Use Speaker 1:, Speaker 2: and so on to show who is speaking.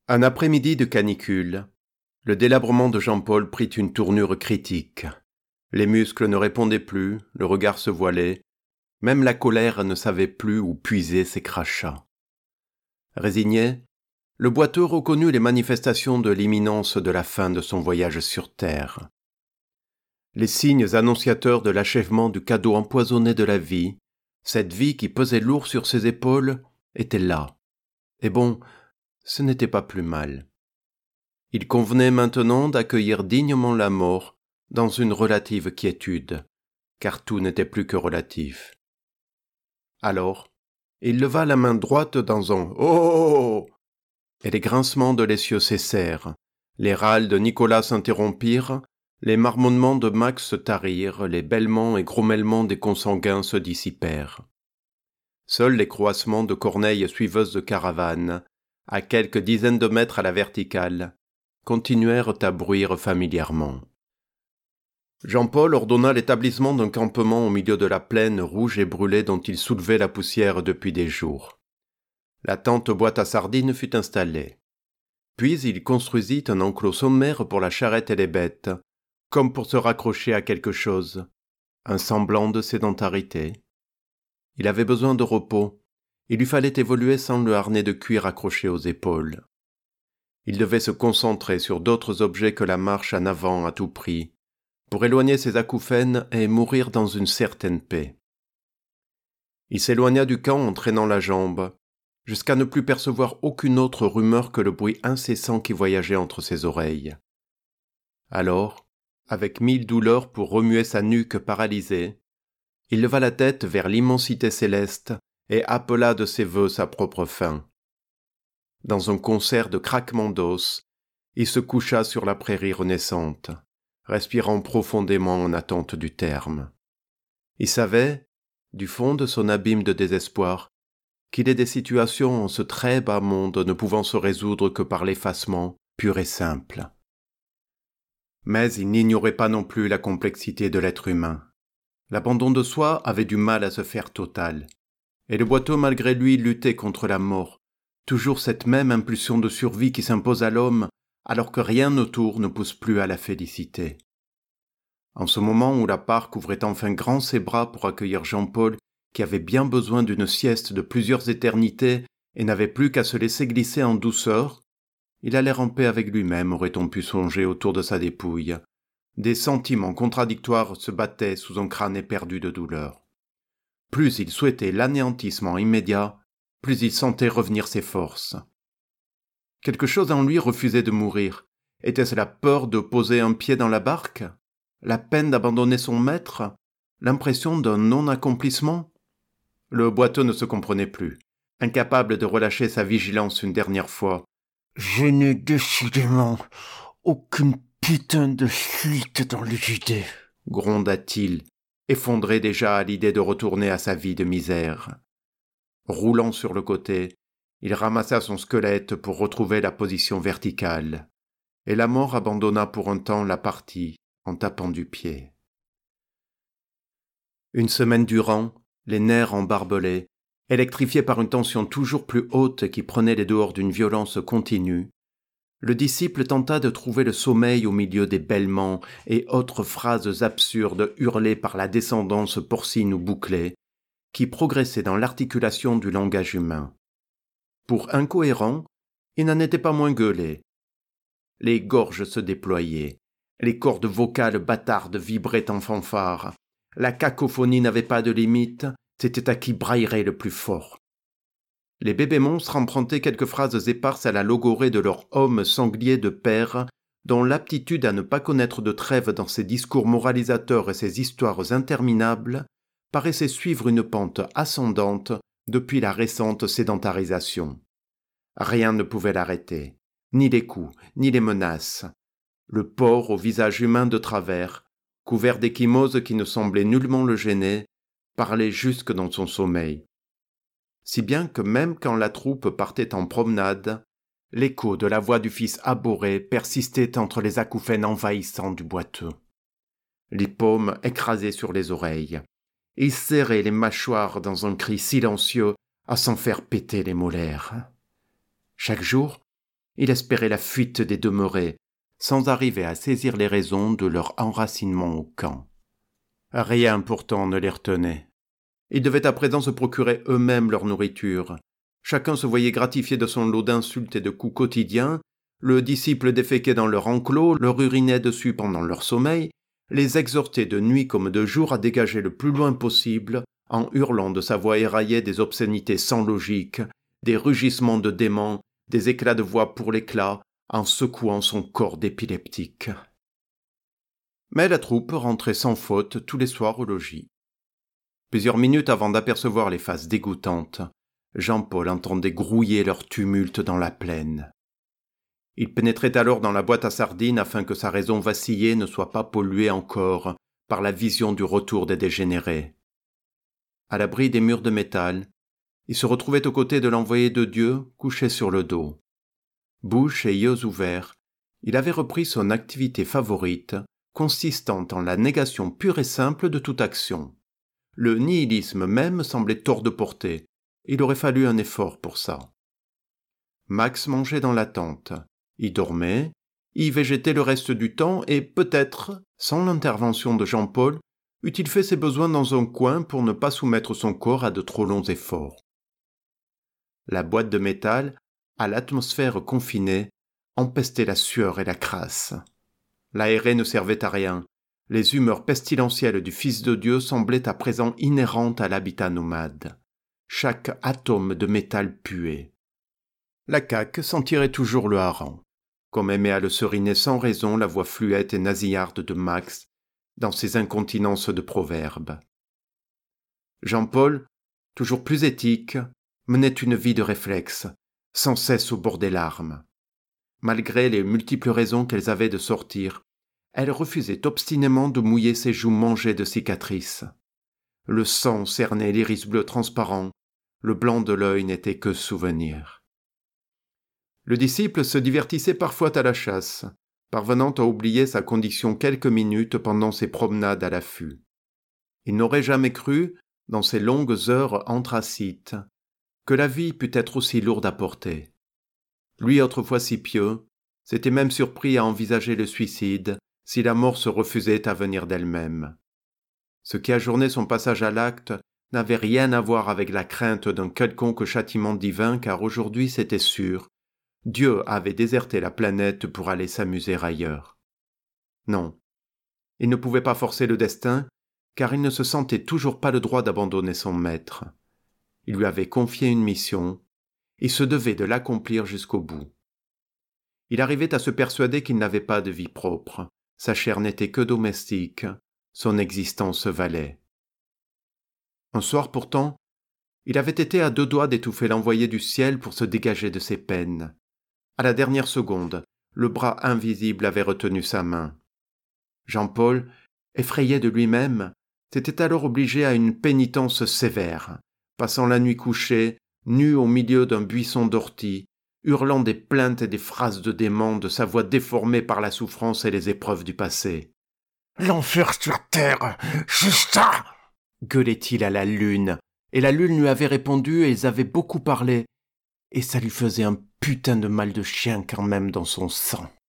Speaker 1: Un après-midi de canicule, le délabrement de Jean-Paul prit une tournure critique. Les muscles ne répondaient plus, le regard se voilait, même la colère ne savait plus où puiser ses crachats. Résigné, le boiteux reconnut les manifestations de l'imminence de la fin de son voyage sur Terre. Les signes annonciateurs de l'achèvement du cadeau empoisonné de la vie, cette vie qui pesait lourd sur ses épaules, étaient là. Et bon, ce n'était pas plus mal. Il convenait maintenant d'accueillir dignement la mort dans une relative quiétude, car tout n'était plus que relatif. Alors, il leva la main droite dans un « Oh !» et les grincements de l'essieu cessèrent, les râles de Nicolas s'interrompirent, les marmonnements de Max se tarirent, les bêlements et grommellements des consanguins se dissipèrent. Seuls les croassements de corneilles suiveuses de caravane, à quelques dizaines de mètres à la verticale, continuèrent à bruire familièrement. Jean-Paul ordonna l'établissement d'un campement au milieu de la plaine rouge et brûlée dont il soulevait la poussière depuis des jours. La tente boîte à sardines fut installée. Puis il construisit un enclos sommaire pour la charrette et les bêtes, comme pour se raccrocher à quelque chose, un semblant de sédentarité. Il avait besoin de repos, il lui fallait évoluer sans le harnais de cuir accroché aux épaules. Il devait se concentrer sur d'autres objets que la marche en avant à tout prix, pour éloigner ses acouphènes et mourir dans une certaine paix. Il s'éloigna du camp en traînant la jambe, jusqu'à ne plus percevoir aucune autre rumeur que le bruit incessant qui voyageait entre ses oreilles. Alors, avec 1000 douleurs pour remuer sa nuque paralysée, il leva la tête vers l'immensité céleste et appela de ses vœux sa propre fin. Dans un concert de craquements d'os, il se coucha sur la prairie renaissante, respirant profondément en attente du terme. Il savait, du fond de son abîme de désespoir, qu'il est des situations en ce très bas monde ne pouvant se résoudre que par l'effacement pur et simple. Mais il n'ignorait pas non plus la complexité de l'être humain. L'abandon de soi avait du mal à se faire total, et le boiteux malgré lui luttait contre la mort, toujours cette même impulsion de survie qui s'impose à l'homme alors que rien autour ne pousse plus à la félicité. En ce moment où la parc ouvrait enfin grand ses bras pour accueillir Jean-Paul, qui avait bien besoin d'une sieste de plusieurs éternités et n'avait plus qu'à se laisser glisser en douceur, il allait ramper avec lui-même, aurait-on pu songer autour de sa dépouille. Des sentiments contradictoires se battaient sous un crâne éperdu de douleur. Plus il souhaitait l'anéantissement immédiat, plus il sentait revenir ses forces. Quelque chose en lui refusait de mourir. Était-ce la peur de poser un pied dans la barque? La peine d'abandonner son maître? L'impression d'un non-accomplissement? Le boiteux ne se comprenait plus, incapable de relâcher sa vigilance une dernière fois. « Je n'ai décidément aucune putain de fuite dans les idées, » gronda-t-il, effondré déjà à l'idée de retourner à sa vie de misère. Roulant sur le côté, il ramassa son squelette pour retrouver la position verticale, et la mort abandonna pour un temps la partie en tapant du pied. Une semaine durant, les nerfs embarbelés, électrifiés par une tension toujours plus haute qui prenait les dehors d'une violence continue, le disciple tenta de trouver le sommeil au milieu des bêlements et autres phrases absurdes hurlées par la descendance porcine ou bouclée, qui progressait dans l'articulation du langage humain. Pour incohérent, il n'en était pas moins gueulé. Les gorges se déployaient, les cordes vocales bâtardes vibraient en fanfare, la cacophonie n'avait pas de limite, c'était à qui braillerait le plus fort. Les bébés monstres empruntaient quelques phrases éparses à la logorée de leur homme sanglier de père, dont l'aptitude à ne pas connaître de trêve dans ses discours moralisateurs et ses histoires interminables paraissait suivre une pente ascendante depuis la récente sédentarisation. Rien ne pouvait l'arrêter, ni les coups, ni les menaces. Le porc au visage humain de travers, couvert d'échymoses qui ne semblaient nullement le gêner, parlait jusque dans son sommeil. Si bien que même quand la troupe partait en promenade, l'écho de la voix du fils abhorré persistait entre les acouphènes envahissants du boiteux. Les paumes écrasées sur les oreilles, il serrait les mâchoires dans un cri silencieux à s'en faire péter les molaires. Chaque jour, Il espérait la fuite des demeurés, sans arriver à saisir les raisons de leur enracinement au camp. Rien pourtant ne les retenait. Ils devaient à présent se procurer eux-mêmes leur nourriture. Chacun se voyait gratifié de son lot d'insultes et de coups quotidiens, le disciple déféquait dans leur enclos, leur urinait dessus pendant leur sommeil, les exhortait de nuit comme de jour à dégager le plus loin possible, en hurlant de sa voix éraillée des obscénités sans logique, des rugissements de démons, des éclats de voix pour l'éclat, en secouant son corps d'épileptique. Mais la troupe rentrait sans faute tous les soirs au logis. Plusieurs minutes avant d'apercevoir les faces dégoûtantes, Jean-Paul entendait grouiller leur tumulte dans la plaine. Il pénétrait alors dans la boîte à sardines afin que sa raison vacillée ne soit pas polluée encore par la vision du retour des dégénérés. À l'abri des murs de métal, il se retrouvait aux côtés de l'envoyé de Dieu couché sur le dos. Bouche et yeux ouverts, il avait repris son activité favorite, consistant en la négation pure et simple de toute action. Le nihilisme même semblait hors de portée. Il aurait fallu un effort pour ça. Max mangeait dans la tente, y dormait, y végétait le reste du temps et peut-être, sans l'intervention de Jean-Paul, eût-il fait ses besoins dans un coin pour ne pas soumettre son corps à de trop longs efforts. La boîte de métal, à l'atmosphère confinée, empestait la sueur et la crasse. L'aéré ne servait à rien. Les humeurs pestilentielles du Fils de Dieu semblaient à présent inhérentes à l'habitat nomade. Chaque atome de métal puait. La caque s'en tirait toujours le hareng, comme aimait à le seriner sans raison la voix fluette et nasillarde de Max dans ses incontinences de proverbes. Jean-Paul, toujours plus éthique, menait une vie de réflexe, sans cesse au bord des larmes. Malgré les multiples raisons qu'elles avaient de sortir, elle refusait obstinément de mouiller ses joues mangées de cicatrices. Le sang cernait l'iris bleu transparent, le blanc de l'œil n'était que souvenir. Le disciple se divertissait parfois à la chasse, parvenant à oublier sa condition quelques minutes pendant ses promenades à l'affût. Il n'aurait jamais cru, dans ces longues heures anthracites, que la vie pût être aussi lourde à porter. Lui, autrefois si pieux, s'était même surpris à envisager le suicide si la mort se refusait à venir d'elle-même. Ce qui ajournait son passage à l'acte n'avait rien à voir avec la crainte d'un quelconque châtiment divin, car aujourd'hui c'était sûr, Dieu avait déserté la planète pour aller s'amuser ailleurs. Non, il ne pouvait pas forcer le destin, car il ne se sentait toujours pas le droit d'abandonner son maître. Il lui avait confié une mission, il se devait de l'accomplir jusqu'au bout. Il arrivait à se persuader qu'il n'avait pas de vie propre, sa chair n'était que domestique, son existence valait. Un soir pourtant, il avait été à deux doigts d'étouffer l'envoyé du ciel pour se dégager de ses peines. À la dernière seconde, le bras invisible avait retenu sa main. Jean-Paul, effrayé de lui-même, s'était alors obligé à une pénitence sévère, passant la nuit couché, nu au milieu d'un buisson d'orties, hurlant des plaintes et des phrases de démons de sa voix déformée par la souffrance et les épreuves du passé. « L'enfer sur terre, juste ça !» gueulait-il à la lune, et la lune lui avait répondu et ils avaient beaucoup parlé, et ça lui faisait un putain de mal de chien quand même dans son sang.